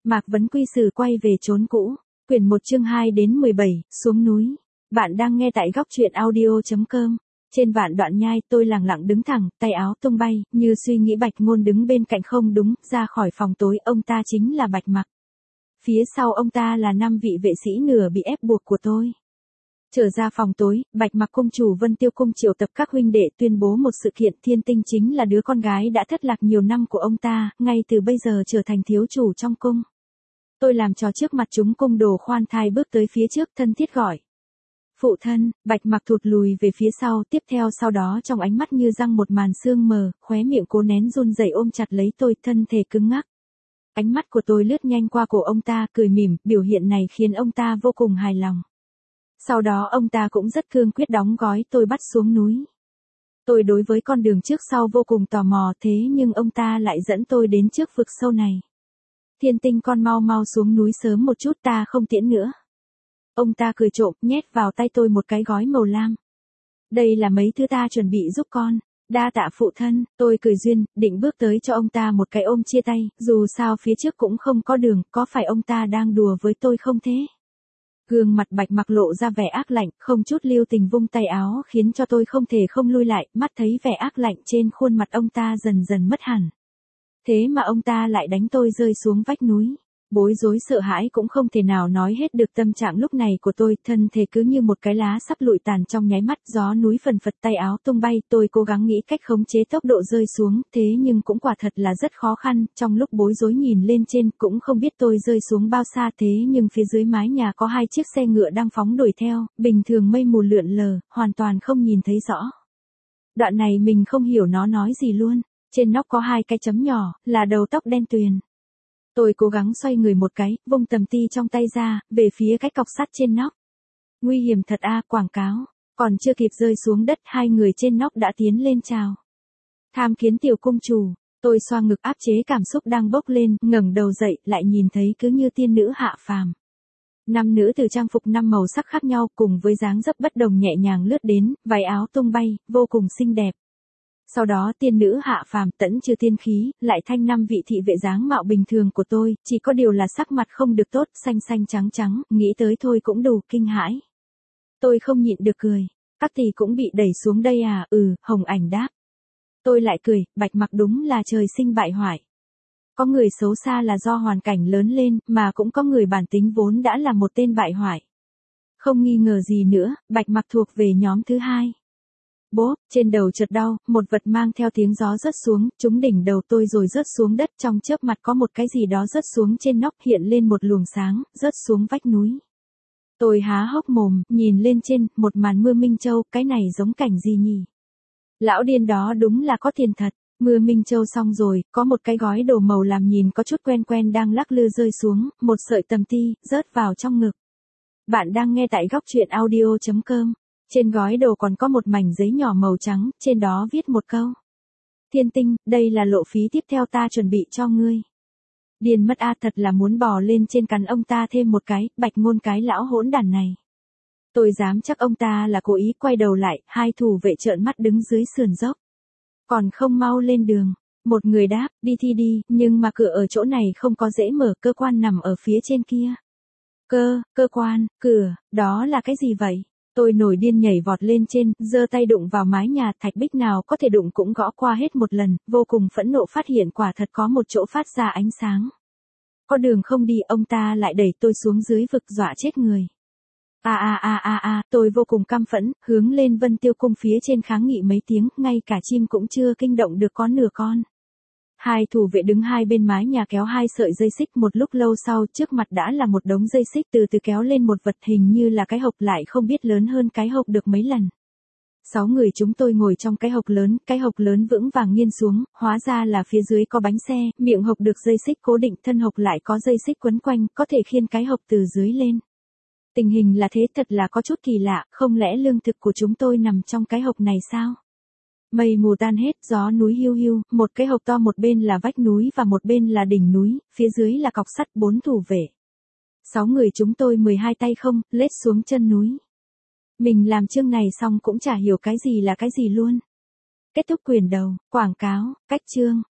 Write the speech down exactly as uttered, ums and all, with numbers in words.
Mạc Vấn Quy Sử quay về chốn cũ. Quyển một chương hai đến mười bảy, xuống núi. Bạn đang nghe tại góc truyện audio chấm com. Trên vạn đoạn nhai, tôi lẳng lặng đứng thẳng, tay áo tung bay, như suy nghĩ Bạch Ngôn đứng bên cạnh không đúng, ra khỏi phòng tối, ông ta chính là Bạch Mặc. Phía sau ông ta là năm vị vệ sĩ nửa bị ép buộc của tôi. Trở ra phòng tối, Bạch Mặc cung chủ Vân Tiêu cung triệu tập các huynh đệ tuyên bố một sự kiện. Thiên Tinh chính là đứa con gái đã thất lạc nhiều năm của ông ta, ngay từ bây giờ trở thành thiếu chủ trong cung. Tôi làm trò trước mặt chúng cung đồ khoan thai bước tới phía trước, thân thiết gọi. Phụ thân. Bạch Mặc thụt lùi về phía sau, tiếp theo sau đó trong ánh mắt như răng một màn sương mờ, khóe miệng cố nén run rẩy ôm chặt lấy tôi, thân thể cứng ngắc. Ánh mắt của tôi lướt nhanh qua cổ ông ta, cười mỉm, biểu hiện này khiến ông ta vô cùng hài lòng. Sau đó ông ta cũng rất cương quyết đóng gói tôi bắt xuống núi. Tôi đối với con đường trước sau vô cùng tò mò, thế nhưng ông ta lại dẫn tôi đến trước vực sâu này. Thiên Tinh con mau mau xuống núi sớm một chút, ta không tiễn nữa. Ông ta cười trộm, nhét vào tay tôi một cái gói màu lam. Đây là mấy thứ ta chuẩn bị giúp con. Đa tạ phụ thân. Tôi cười duyên, định bước tới cho ông ta một cái ôm chia tay, dù sao phía trước cũng không có đường, có phải ông ta đang đùa với tôi không thế? Gương mặt Bạch Mặc lộ ra vẻ ác lạnh, không chút lưu tình vung tay áo khiến cho tôi không thể không lui lại, mắt thấy vẻ ác lạnh trên khuôn mặt ông ta dần dần mất hẳn. Thế mà ông ta lại đánh tôi rơi xuống vách núi. Bối rối sợ hãi cũng không thể nào nói hết được tâm trạng lúc này của tôi, thân thể cứ như một cái lá sắp lụi tàn trong nháy mắt, gió núi phần phật, tay áo tung bay, tôi cố gắng nghĩ cách khống chế tốc độ rơi xuống, thế nhưng cũng quả thật là rất khó khăn, trong lúc bối rối nhìn lên trên, cũng không biết tôi rơi xuống bao xa, thế nhưng phía dưới mái nhà có hai chiếc xe ngựa đang phóng đuổi theo, bình thường mây mù lượn lờ, hoàn toàn không nhìn thấy rõ. Đoạn này mình không hiểu nó nói gì luôn, trên nóc có hai cái chấm nhỏ, là đầu tóc đen tuyền. Tôi cố gắng xoay người một cái, vung tầm ti trong tay ra, về phía cái cọc sắt trên nóc. Nguy hiểm thật a, quảng cáo. Còn chưa kịp rơi xuống đất, hai người trên nóc đã tiến lên chào. Tham kiến tiểu cung chủ. Tôi xoa ngực áp chế cảm xúc đang bốc lên, ngẩng đầu dậy, lại nhìn thấy cứ như tiên nữ hạ phàm. Năm nữ từ trang phục năm màu sắc khác nhau, cùng với dáng dấp bất đồng nhẹ nhàng lướt đến, váy áo tung bay, vô cùng xinh đẹp. Sau đó tiên nữ hạ phàm, tẫn trừ tiên khí, lại thanh năm vị thị vệ dáng mạo bình thường của tôi, chỉ có điều là sắc mặt không được tốt, xanh xanh trắng trắng, nghĩ tới thôi cũng đủ kinh hãi. Tôi không nhịn được cười. Các tỷ cũng bị đẩy xuống đây à? Ừ, Hồng Ảnh đáp. Tôi lại cười, Bạch Mặc đúng là trời sinh bại hoại. Có người xấu xa là do hoàn cảnh lớn lên, mà cũng có người bản tính vốn đã là một tên bại hoại. Không nghi ngờ gì nữa, Bạch Mặc thuộc về nhóm thứ hai. Bốp, trên đầu chợt đau, một vật mang theo tiếng gió rớt xuống, trúng đỉnh đầu tôi rồi rớt xuống đất, trong chớp mặt có một cái gì đó rớt xuống trên nóc, hiện lên một luồng sáng, rớt xuống vách núi. Tôi há hốc mồm, nhìn lên trên, một màn mưa minh châu, cái này giống cảnh gì nhỉ? Lão điên đó đúng là có tiền thật. Mưa minh châu xong rồi, có một cái gói đồ màu làm nhìn có chút quen quen đang lắc lư rơi xuống, một sợi tầm ti, rớt vào trong ngực. Bạn đang nghe tại góc truyện audio chấm com. Trên gói đồ còn có một mảnh giấy nhỏ màu trắng, trên đó viết một câu. Thiên Tinh, đây là lộ phí tiếp theo ta chuẩn bị cho ngươi. Điên mất a, thật là muốn bò lên trên cắn ông ta thêm một cái, Bạch Ngôn cái lão hỗn đản này. Tôi dám chắc ông ta là cố ý, quay đầu lại, hai thủ vệ trợn mắt đứng dưới sườn dốc. Còn không mau lên đường. Một người đáp, đi thì đi, nhưng mà cửa ở chỗ này không có dễ mở, cơ quan nằm ở phía trên kia. Cơ, cơ quan, cửa, đó là cái gì vậy? Tôi nổi điên nhảy vọt lên trên, giơ tay đụng vào mái nhà, thạch bích nào có thể đụng cũng gõ qua hết một lần, vô cùng phẫn nộ phát hiện quả thật có một chỗ phát ra ánh sáng. Có đường không đi, ông ta lại đẩy tôi xuống dưới vực, dọa chết người. A a a a a, tôi vô cùng căm phẫn, hướng lên Vân Tiêu cung phía trên kháng nghị mấy tiếng, ngay cả chim cũng chưa kinh động được có nửa con. Hai thủ vệ đứng hai bên mái nhà kéo hai sợi dây xích, một lúc lâu sau, trước mặt đã là một đống dây xích, từ từ kéo lên một vật hình như là cái hộp, lại không biết lớn hơn cái hộp được mấy lần. Sáu người chúng tôi ngồi trong cái hộp lớn, cái hộp lớn vững vàng nghiêng xuống, hóa ra là phía dưới có bánh xe, miệng hộp được dây xích cố định, thân hộp lại có dây xích quấn quanh, có thể khiêng cái hộp từ dưới lên. Tình hình là thế, thật là có chút kỳ lạ, không lẽ lương thực của chúng tôi nằm trong cái hộp này sao? Mây mù tan hết, gió núi hiu hiu, một cái hộp to, một bên là vách núi và một bên là đỉnh núi, phía dưới là cọc sắt, bốn thủ vệ. Sáu người chúng tôi mười hai tay không, lết xuống chân núi. Mình làm chương này xong cũng chả hiểu cái gì là cái gì luôn. Kết thúc quyển đầu, quảng cáo, cách chương.